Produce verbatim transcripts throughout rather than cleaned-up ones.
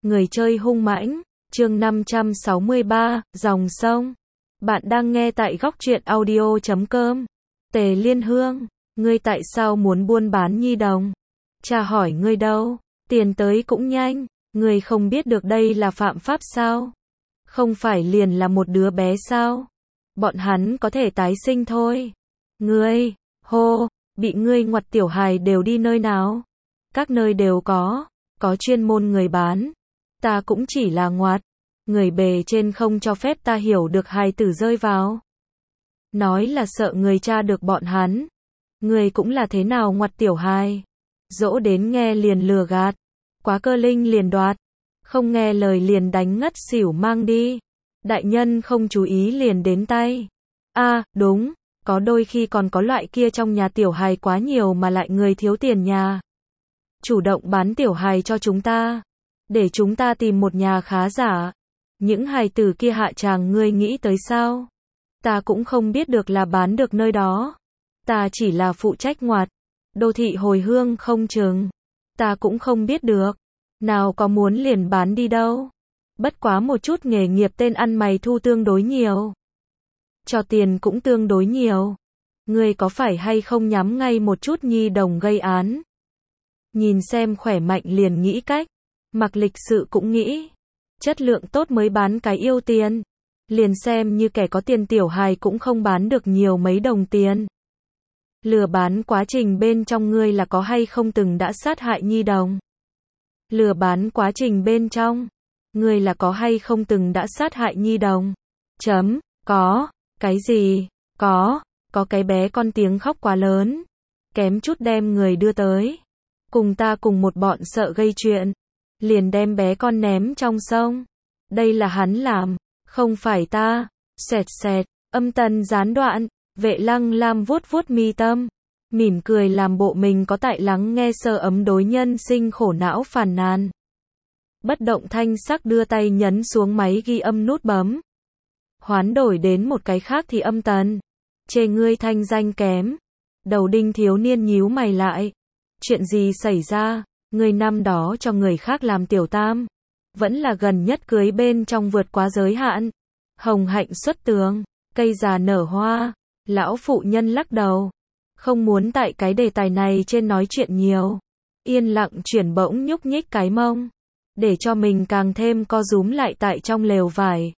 Người chơi hung mãnh, chương năm trăm sáu mươi ba, dòng sông. Bạn đang nghe tại góc truyện audio chấm com. Tề Liên Hương, ngươi tại sao muốn buôn bán nhi đồng? Cha hỏi ngươi đâu, tiền tới cũng nhanh, ngươi không biết được đây là phạm pháp sao? Không phải liền là một đứa bé sao? Bọn hắn có thể tái sinh thôi. Ngươi, hô, bị ngươi ngoặt tiểu hài đều đi nơi nào? Các nơi đều có, có chuyên môn người bán. Ta cũng chỉ là ngoặt, người bề trên không cho phép ta hiểu được hài tử rơi vào. Nói là sợ người cha được bọn hắn. Người cũng là thế nào ngoặt tiểu hài? Dỗ đến nghe liền lừa gạt, quá cơ linh liền đoạt, không nghe lời liền đánh ngất xỉu mang đi. Đại nhân không chú ý liền đến tay. A, à, đúng, có đôi khi còn có loại kia trong nhà tiểu hài quá nhiều mà lại người thiếu tiền nhà. Chủ động bán tiểu hài cho chúng ta, để chúng ta tìm một nhà khá giả. Những hài tử kia hạ tràng ngươi nghĩ tới sao? Ta cũng không biết được là bán được nơi đó. Ta chỉ là phụ trách ngoặt, đô thị hồi hương không chừng. Ta cũng không biết được, nào có muốn liền bán đi đâu. Bất quá một chút nghề nghiệp tên ăn mày thu tương đối nhiều. Cho tiền cũng tương đối nhiều. Ngươi có phải hay không nhắm ngay một chút nhi đồng gây án? Nhìn xem khỏe mạnh liền nghĩ cách. Mặc lịch sự cũng nghĩ. Chất lượng tốt mới bán cái yêu tiền. Liền xem như kẻ có tiền tiểu hài cũng không bán được nhiều mấy đồng tiền. Lừa bán quá trình bên trong ngươi là có hay không từng đã sát hại nhi đồng? Lừa bán quá trình bên trong, ngươi là có hay không từng đã sát hại nhi đồng? Chấm, có, cái gì? Có, có cái bé con tiếng khóc quá lớn. Kém chút đem người đưa tới. Cùng ta cùng một bọn sợ gây chuyện. Liền đem bé con ném trong sông. Đây là hắn làm, không phải ta. Xẹt xẹt, âm tần gián đoạn. Vệ Lăng Lam vuốt vuốt mi tâm, mỉm cười làm bộ mình có tại lắng nghe sơ ấm đối nhân sinh khổ não phàn nàn. Bất động thanh sắc đưa tay nhấn xuống máy ghi âm nút bấm. Hoán đổi đến một cái khác thì âm tần. Chê ngươi thanh danh kém. Đầu đinh thiếu niên nhíu mày lại. Chuyện gì xảy ra? Ngươi năm đó cho người khác làm tiểu tam. Vẫn là gần nhất cưới bên trong vượt quá giới hạn. Hồng hạnh xuất tường, cây già nở hoa. Lão phụ nhân lắc đầu. Không muốn tại cái đề tài này trên nói chuyện nhiều. Yên lặng chuyển bỗng nhúc nhích cái mông. Để cho mình càng thêm co rúm lại tại trong lều vải.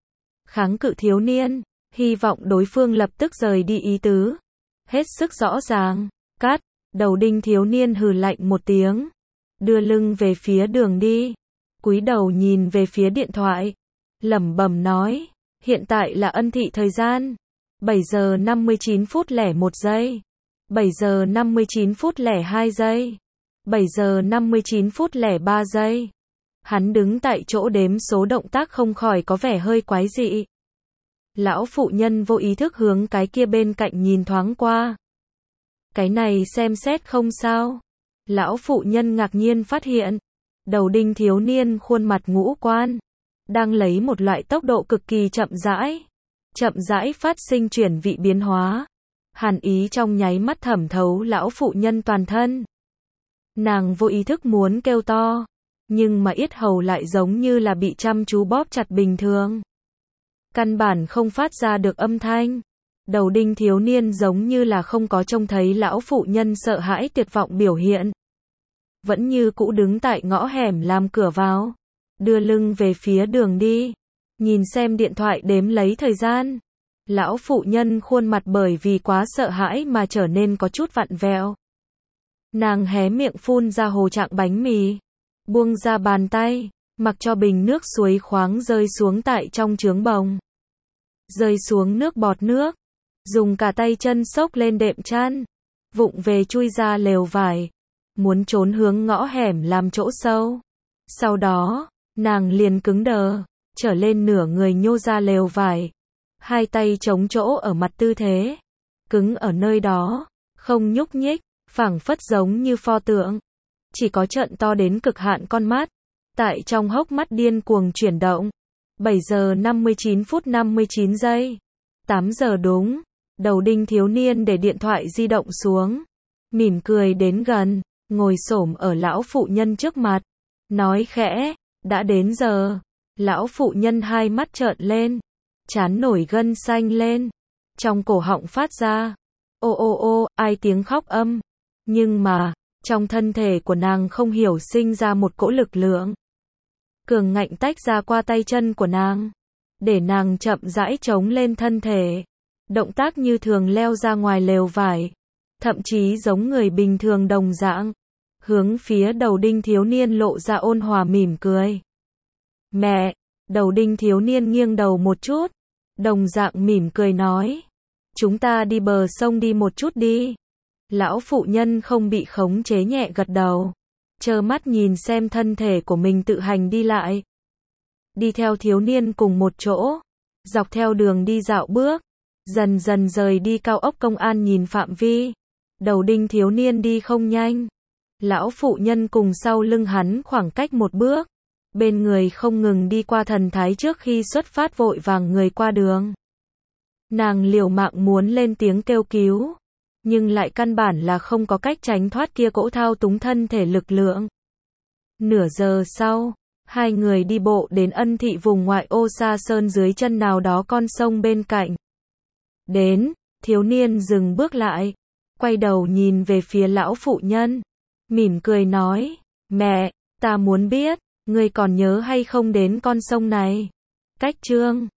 Kháng cự thiếu niên. Hy vọng đối phương lập tức rời đi ý tứ. Hết sức rõ ràng. Cắt. Đầu đinh thiếu niên hừ lạnh một tiếng. Đưa lưng về phía đường đi. Cúi đầu nhìn về phía điện thoại. Lẩm bẩm nói. Hiện tại là ân thị thời gian. bảy giờ năm mươi chín phút lẻ một giây. bảy giờ năm mươi chín phút lẻ hai giây. bảy giờ năm mươi chín phút lẻ ba giây. Hắn đứng tại chỗ đếm số động tác không khỏi có vẻ hơi quái dị. Lão phụ nhân vô ý thức hướng cái kia bên cạnh nhìn thoáng qua. Cái này xem xét không sao. Lão phụ nhân ngạc nhiên phát hiện. Đầu đinh thiếu niên khuôn mặt ngũ quan. Đang lấy một loại tốc độ cực kỳ chậm rãi. Chậm rãi phát sinh chuyển vị biến hóa. Hàn ý trong nháy mắt thẩm thấu lão phụ nhân toàn thân. Nàng vô ý thức muốn kêu to. Nhưng mà yết hầu lại giống như là bị chăm chú bóp chặt bình thường. Căn bản không phát ra được âm thanh. Đầu đinh thiếu niên giống như là không có trông thấy lão phụ nhân sợ hãi tuyệt vọng biểu hiện. Vẫn như cũ đứng tại ngõ hẻm làm cửa vào. Đưa lưng về phía đường đi. Nhìn xem điện thoại đếm lấy thời gian. Lão phụ nhân khuôn mặt bởi vì quá sợ hãi mà trở nên có chút vặn vẹo. Nàng hé miệng phun ra hồ trạng bánh mì. Buông ra bàn tay. Mặc cho bình nước suối khoáng rơi xuống tại trong trướng bồng. Rơi xuống nước bọt nước. Dùng cả tay chân xốc lên đệm chăn. Vụng về chui ra lều vải. Muốn trốn hướng ngõ hẻm làm chỗ sâu. Sau đó, nàng liền cứng đờ. Trở lên nửa người nhô ra lều vải. Hai tay chống chỗ ở mặt tư thế. Cứng ở nơi đó. Không nhúc nhích. Phảng phất giống như pho tượng. Chỉ có trợn to đến cực hạn con mắt. Tại trong hốc mắt điên cuồng chuyển động. bảy giờ năm mươi chín phút năm mươi chín giây. tám giờ đúng. Đầu đinh thiếu niên để điện thoại di động xuống. Mỉm cười đến gần. Ngồi xổm ở lão phụ nhân trước mặt. Nói khẽ. Đã đến giờ. Lão phụ nhân hai mắt trợn lên, trán nổi gân xanh lên, trong cổ họng phát ra ô ô ô, ai tiếng khóc âm. Nhưng mà, trong thân thể của nàng không hiểu sinh ra một cỗ lực lượng cường ngạnh tách ra qua tay chân của nàng, để nàng chậm rãi chống lên thân thể. Động tác như thường leo ra ngoài lều vải, thậm chí giống người bình thường đồng dạng, hướng phía đầu đinh thiếu niên lộ ra ôn hòa mỉm cười. Mẹ, đầu đinh thiếu niên nghiêng đầu một chút, đồng dạng mỉm cười nói. Chúng ta đi bờ sông đi một chút đi. Lão phụ nhân không bị khống chế nhẹ gật đầu, trơ mắt nhìn xem thân thể của mình tự hành đi lại. Đi theo thiếu niên cùng một chỗ, dọc theo đường đi dạo bước, dần dần rời đi cao ốc công an nhìn phạm vi. Đầu đinh thiếu niên đi không nhanh. Lão phụ nhân cùng sau lưng hắn khoảng cách một bước. Bên người không ngừng đi qua thần thái trước khi xuất phát vội vàng người qua đường. Nàng liều mạng muốn lên tiếng kêu cứu, nhưng lại căn bản là không có cách tránh thoát kia cỗ thao túng thân thể lực lượng. Nửa giờ sau, hai người đi bộ đến Ân Thị vùng ngoại ô xa sơn dưới chân nào đó con sông bên cạnh. Đến, thiếu niên dừng bước lại, quay đầu nhìn về phía lão phụ nhân, mỉm cười nói, mẹ, ta muốn biết, ngươi còn nhớ hay không đến con sông này? Cách chương